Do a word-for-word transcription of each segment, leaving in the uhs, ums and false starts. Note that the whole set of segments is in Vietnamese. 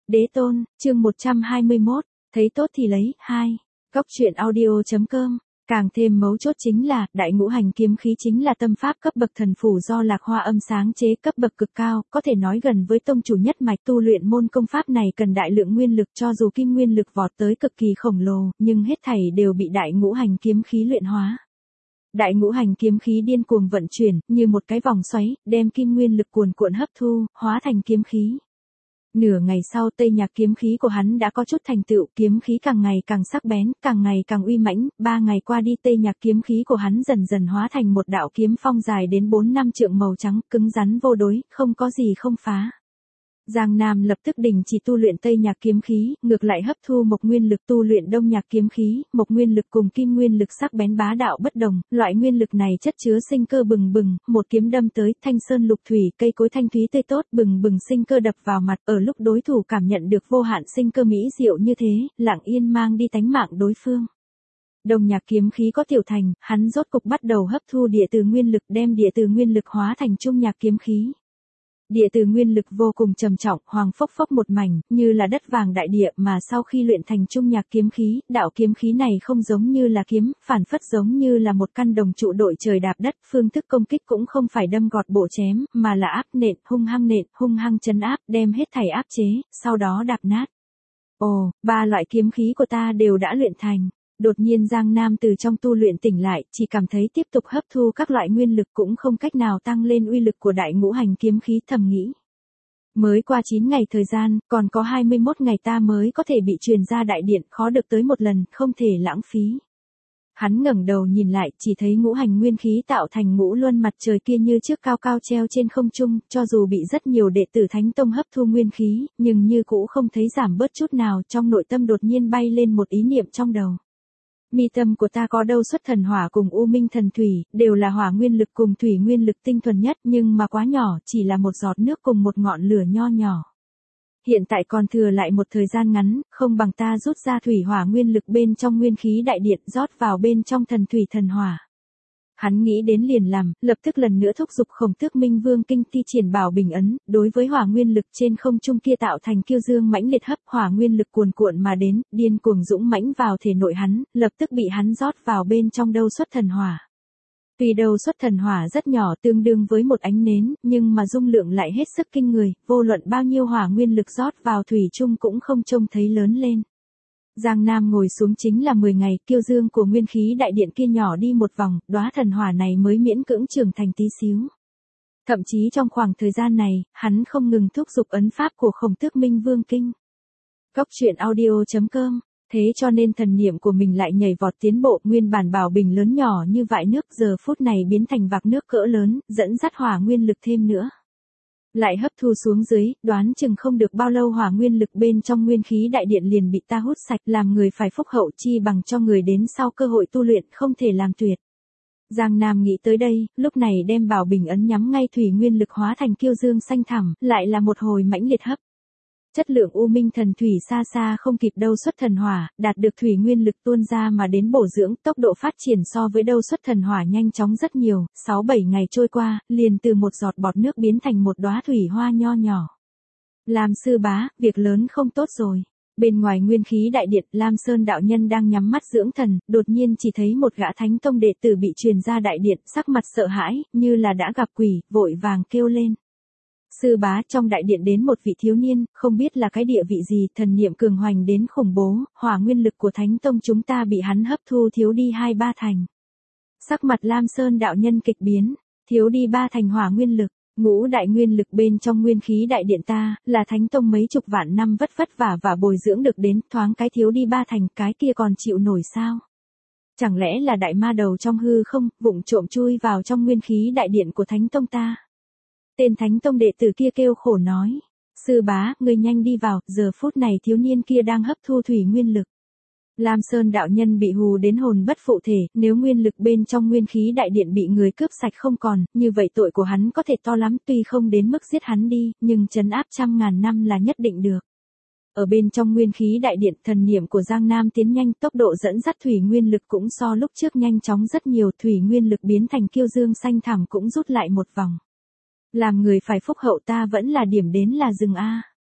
Đế tôn, chương một trăm hai mươi mốt, thấy tốt thì lấy, hai. Góc truyện audio.com. Càng thêm mấu chốt chính là, đại ngũ hành kiếm khí chính là tâm pháp cấp bậc thần phủ do Lạc Hoa Âm sáng chế cấp bậc cực cao, có thể nói gần với tông chủ nhất mạch. Tu luyện môn công pháp này cần đại lượng nguyên lực, cho dù kim nguyên lực vọt tới cực kỳ khổng lồ, nhưng hết thảy đều bị đại ngũ hành kiếm khí luyện hóa. Đại ngũ hành kiếm khí điên cuồng vận chuyển, như một cái vòng xoáy, đem kim nguyên lực cuồn cuộn hấp thu, hóa thành kiếm khí. Nửa ngày sau, Tây Nhạc kiếm khí của hắn đã có chút thành tựu, kiếm khí càng ngày càng sắc bén, càng ngày càng uy mãnh. Ba ngày qua đi, Tây Nhạc kiếm khí của hắn dần dần hóa thành một đạo kiếm phong dài đến bốn năm trượng màu trắng, cứng rắn vô đối, không có gì không phá. Giang Nam lập tức đình chỉ tu luyện Tây Nhạc kiếm khí, ngược lại hấp thu Mộc nguyên lực tu luyện Đông Nhạc kiếm khí. Mộc nguyên lực cùng kim nguyên lực sắc bén bá đạo bất đồng, loại nguyên lực này chất chứa sinh cơ bừng bừng, một kiếm đâm tới, thanh sơn lục thủy, cây cối thanh thúy tươi tốt, bừng bừng sinh cơ đập vào mặt. Ở lúc đối thủ cảm nhận được vô hạn sinh cơ mỹ diệu như thế, lặng yên mang đi tánh mạng đối phương. Đông Nhạc kiếm khí có tiểu thành, hắn rốt cục bắt đầu hấp thu địa từ nguyên lực, đem địa từ nguyên lực hóa thành Trung Nhạc kiếm khí. Địa từ nguyên lực vô cùng trầm trọng, hoàng phốc phốc một mảnh, như là đất vàng đại địa, mà sau khi luyện thành Trung Nhạc kiếm khí, đạo kiếm khí này không giống như là kiếm, phản phất giống như là một căn đồng trụ đội trời đạp đất. Phương thức công kích cũng không phải đâm gọt bổ chém, mà là áp nện, hung hăng nện, hung hăng chấn áp, đem hết thảy áp chế, sau đó đạp nát. Ồ, ba loại kiếm khí của ta đều đã luyện thành. Đột nhiên Giang Nam từ trong tu luyện tỉnh lại, chỉ cảm thấy tiếp tục hấp thu các loại nguyên lực cũng không cách nào tăng lên uy lực của đại ngũ hành kiếm khí, thầm nghĩ. Mới qua chín ngày thời gian, còn có hai mươi mốt ngày ta mới có thể bị truyền ra đại điện, khó được tới một lần, không thể lãng phí. Hắn ngẩng đầu nhìn lại, chỉ thấy ngũ hành nguyên khí tạo thành ngũ luân mặt trời kia như trước cao cao treo trên không trung, cho dù bị rất nhiều đệ tử Thánh Tông hấp thu nguyên khí, nhưng như cũ không thấy giảm bớt chút nào. Trong nội tâm đột nhiên bay lên một ý niệm trong đầu. Mi tâm của ta có đâu xuất thần hỏa cùng u minh thần thủy, đều là hỏa nguyên lực cùng thủy nguyên lực tinh thuần nhất, nhưng mà quá nhỏ, chỉ là một giọt nước cùng một ngọn lửa nho nhỏ. Hiện tại còn thừa lại một thời gian ngắn, không bằng ta rút ra thủy hỏa nguyên lực bên trong nguyên khí đại điện, rót vào bên trong thần thủy thần hỏa. Hắn nghĩ đến liền làm, lập tức lần nữa thúc giục Khổng Tước Minh Vương kinh thi triển Bảo Bình ấn, đối với hỏa nguyên lực trên không trung kia tạo thành kiêu dương mãnh liệt hấp, hỏa nguyên lực cuồn cuộn mà đến, điên cuồng dũng mãnh vào thể nội hắn, lập tức bị hắn rót vào bên trong đâu xuất thần hỏa. Tuy đâu xuất thần hỏa rất nhỏ, tương đương với một ánh nến, nhưng mà dung lượng lại hết sức kinh người, vô luận bao nhiêu hỏa nguyên lực rót vào thủy chung cũng không trông thấy lớn lên. Giang Nam ngồi xuống chính là mười ngày, kiêu dương của nguyên khí đại điện kia nhỏ đi một vòng, đóa thần hỏa này mới miễn cưỡng trưởng thành tí xíu. Thậm chí trong khoảng thời gian này, hắn không ngừng thúc giục ấn pháp của Khổng Tước Minh Vương kinh. Góc truyện audio.com. Thế cho nên thần niệm của mình lại nhảy vọt tiến bộ, nguyên bản Bảo Bình lớn nhỏ như vại nước, giờ phút này biến thành vạc nước cỡ lớn, dẫn dắt hỏa nguyên lực thêm nữa. Lại hấp thu xuống dưới, đoán chừng không được bao lâu hỏa nguyên lực bên trong nguyên khí đại điện liền bị ta hút sạch, làm người phải phúc hậu chi bằng cho người đến sau cơ hội tu luyện không thể làm tuyệt. Giang Nam nghĩ tới đây, lúc này đem Bảo Bình ấn nhắm ngay thủy nguyên lực hóa thành kiêu dương xanh thẳm, lại là một hồi mãnh liệt hấp. Chất lượng u minh thần thủy xa xa không kịp đâu xuất thần hỏa, đạt được thủy nguyên lực tuôn ra mà đến bổ dưỡng, tốc độ phát triển so với đâu xuất thần hỏa nhanh chóng rất nhiều. Sáu bảy ngày trôi qua, liền từ một giọt bọt nước biến thành một đóa thủy hoa nho nhỏ. Lam sư bá, việc lớn không tốt rồi. Bên ngoài nguyên khí đại điện, Lam Sơn đạo nhân đang nhắm mắt dưỡng thần, đột nhiên chỉ thấy một gã Thánh Tông đệ tử bị truyền ra đại điện, sắc mặt sợ hãi, như là đã gặp quỷ, vội vàng kêu lên. Sư bá, trong đại điện đến một vị thiếu niên, không biết là cái địa vị gì, thần niệm cường hoành đến khủng bố, hỏa nguyên lực của Thánh Tông chúng ta bị hắn hấp thu thiếu đi hai ba thành. Sắc mặt Lam Sơn đạo nhân kịch biến, thiếu đi ba thành hỏa nguyên lực, ngũ đại nguyên lực bên trong nguyên khí đại điện ta, là Thánh Tông mấy chục vạn năm vất vất vả và bồi dưỡng được đến, thoáng cái thiếu đi ba thành, cái kia còn chịu nổi sao? Chẳng lẽ là đại ma đầu trong hư không, vụng trộm chui vào trong nguyên khí đại điện của Thánh Tông ta? Tên Thánh Tông đệ tử kia kêu khổ nói, sư bá, ngươi nhanh đi vào, giờ phút này thiếu niên kia đang hấp thu thủy nguyên lực. Lam Sơn đạo nhân bị hù đến hồn bất phụ thể, nếu nguyên lực bên trong nguyên khí đại điện bị người cướp sạch không còn, như vậy tội của hắn có thể to lắm, tuy không đến mức giết hắn đi, nhưng trấn áp trăm ngàn năm là nhất định được. Ở bên trong nguyên khí đại điện, thần niệm của Giang Nam tiến nhanh, tốc độ dẫn dắt thủy nguyên lực cũng so lúc trước nhanh chóng rất nhiều, thủy nguyên lực biến thành kiêu dương xanh thẳm cũng rút lại một vòng. Làm người phải phúc hậu ta vẫn là điểm đến là rừng a.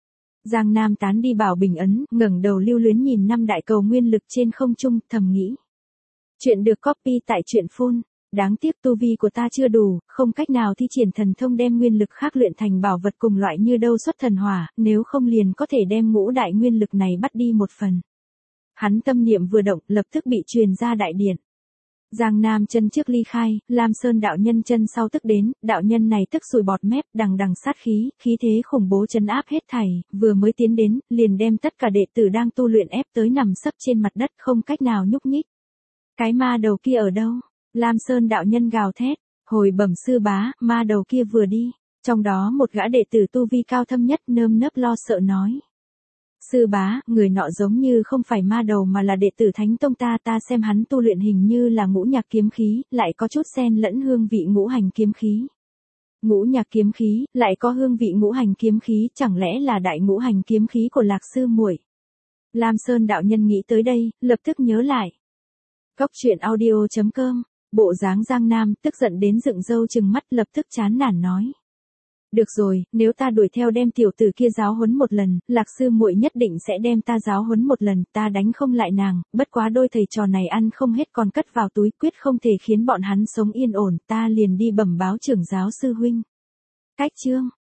Giang Nam tán đi bảo bình ấn, ngẩng đầu lưu luyến nhìn năm đại cầu nguyên lực trên không trung, thầm nghĩ. Chuyện được copy tại truyện phun. Đáng tiếc tu vi của ta chưa đủ, không cách nào thi triển thần thông đem nguyên lực khác luyện thành bảo vật cùng loại như đâu xuất thần hỏa, nếu không liền có thể đem ngũ đại nguyên lực này bắt đi một phần. Hắn tâm niệm vừa động, lập tức bị truyền ra đại điện. Giang Nam chân trước ly khai, Lam Sơn đạo nhân chân sau tức đến, đạo nhân này tức sùi bọt mép, đằng đằng sát khí, khí thế khủng bố trấn áp hết thảy, vừa mới tiến đến, liền đem tất cả đệ tử đang tu luyện ép tới nằm sấp trên mặt đất không cách nào nhúc nhích. Cái ma đầu kia ở đâu? Lam Sơn đạo nhân gào thét, hồi bẩm sư bá, ma đầu kia vừa đi, trong đó một gã đệ tử tu vi cao thâm nhất nơm nớp lo sợ nói. Sư bá, người nọ giống như không phải ma đầu mà là đệ tử Thánh Tông ta, ta xem hắn tu luyện hình như là ngũ nhạc kiếm khí, lại có chút xen lẫn hương vị ngũ hành kiếm khí. Ngũ nhạc kiếm khí, lại có hương vị ngũ hành kiếm khí, chẳng lẽ là đại ngũ hành kiếm khí của Lạc sư muội? Lam Sơn đạo nhân nghĩ tới đây, lập tức nhớ lại. Cốc truyện audio chấm com. Bộ dáng Giang Nam tức giận đến dựng râu trừng mắt, lập tức chán nản nói. Được rồi, nếu ta đuổi theo đem tiểu tử kia giáo huấn một lần, Lạc sư muội nhất định sẽ đem ta giáo huấn một lần, ta đánh không lại nàng, bất quá đôi thầy trò này ăn không hết còn cất vào túi, quyết không thể khiến bọn hắn sống yên ổn, ta liền đi bẩm báo trưởng giáo sư huynh. Cách chương